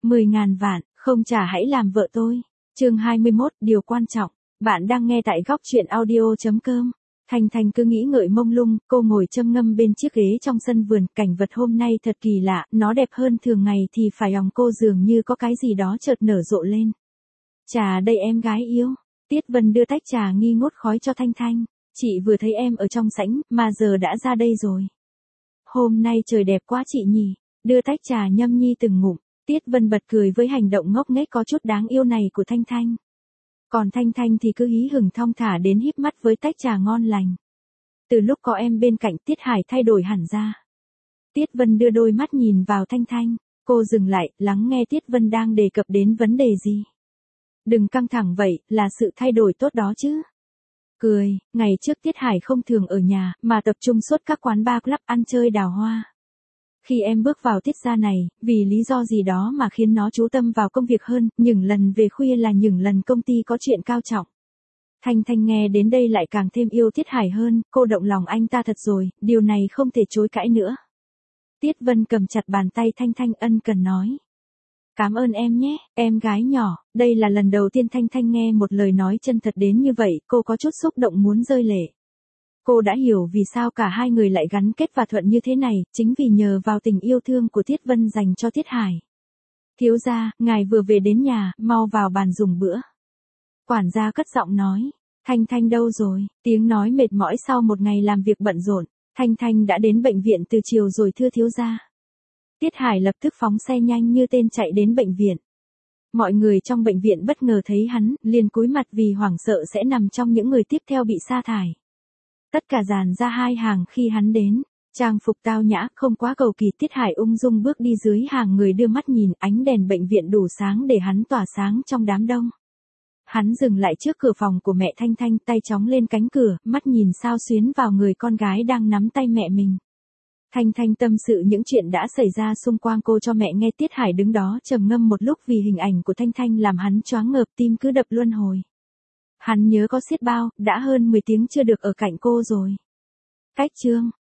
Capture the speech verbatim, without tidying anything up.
mười ngàn vạn, không trả hãy làm vợ tôi. Chương hai mươi mốt, điều quan trọng. Bạn đang nghe tại góc truyện audio chấm com. Thanh Thanh cứ nghĩ ngợi mông lung, cô ngồi châm ngâm bên chiếc ghế trong sân vườn, cảnh vật hôm nay thật kỳ lạ, nó đẹp hơn thường ngày thì phải lòng cô dường như có cái gì đó chợt nở rộ lên. Trà đây em gái yêu. Tiết Vân đưa tách trà nghi ngút khói cho Thanh Thanh. Chị vừa thấy em ở trong sảnh, mà giờ đã ra đây rồi. Hôm nay trời đẹp quá chị nhỉ. Đưa tách trà nhâm nhi từng ngụm. Tiết Vân bật cười với hành động ngốc nghếch có chút đáng yêu này của Thanh Thanh. Còn Thanh Thanh thì cứ hí hửng thong thả đến híp mắt với tách trà ngon lành. Từ lúc có em bên cạnh Tiết Hải thay đổi hẳn ra. Tiết Vân đưa đôi mắt nhìn vào Thanh Thanh. Cô dừng lại, lắng nghe Tiết Vân đang đề cập đến vấn đề gì. Đừng căng thẳng vậy, là sự thay đổi tốt đó chứ. Cười, ngày trước Tiết Hải không thường ở nhà, mà tập trung suốt các quán bar club ăn chơi đào hoa. Khi em bước vào Tiết gia này, vì lý do gì đó mà khiến nó chú tâm vào công việc hơn, những lần về khuya là những lần công ty có chuyện cao trọng. Thanh Thanh nghe đến đây lại càng thêm yêu Tiết Hải hơn, cô động lòng anh ta thật rồi, điều này không thể chối cãi nữa. Tiết Vân cầm chặt bàn tay Thanh Thanh ân cần nói. Cảm ơn em nhé, em gái nhỏ, đây là lần đầu tiên Thanh Thanh nghe một lời nói chân thật đến như vậy, cô có chút xúc động muốn rơi lệ. Cô đã hiểu vì sao cả hai người lại gắn kết và thuận như thế này, chính vì nhờ vào tình yêu thương của Tiết Vân dành cho Tiết Hải. Thiếu gia, ngài vừa về đến nhà, mau vào bàn dùng bữa. Quản gia cất giọng nói, Thanh Thanh đâu rồi, tiếng nói mệt mỏi sau một ngày làm việc bận rộn, Thanh Thanh đã đến bệnh viện từ chiều rồi thưa thiếu gia. Tiết Hải lập tức phóng xe nhanh như tên chạy đến bệnh viện. Mọi người trong bệnh viện bất ngờ thấy hắn, liền cúi mặt vì hoảng sợ sẽ nằm trong những người tiếp theo bị sa thải. Tất cả dàn ra hai hàng khi hắn đến, trang phục tao nhã, không quá cầu kỳ. Tiết Hải ung dung bước đi dưới hàng người đưa mắt nhìn, ánh đèn bệnh viện đủ sáng để hắn tỏa sáng trong đám đông. Hắn dừng lại trước cửa phòng của mẹ Thanh Thanh, tay chóng lên cánh cửa, mắt nhìn sao xuyến vào người con gái đang nắm tay mẹ mình. Thanh Thanh tâm sự những chuyện đã xảy ra xung quanh cô cho mẹ nghe. Tiết Hải đứng đó trầm ngâm một lúc vì hình ảnh của Thanh Thanh làm hắn choáng ngợp, tim cứ đập luân hồi. Hắn nhớ có xiết bao, đã hơn mười tiếng chưa được ở cạnh cô rồi. Cách chương,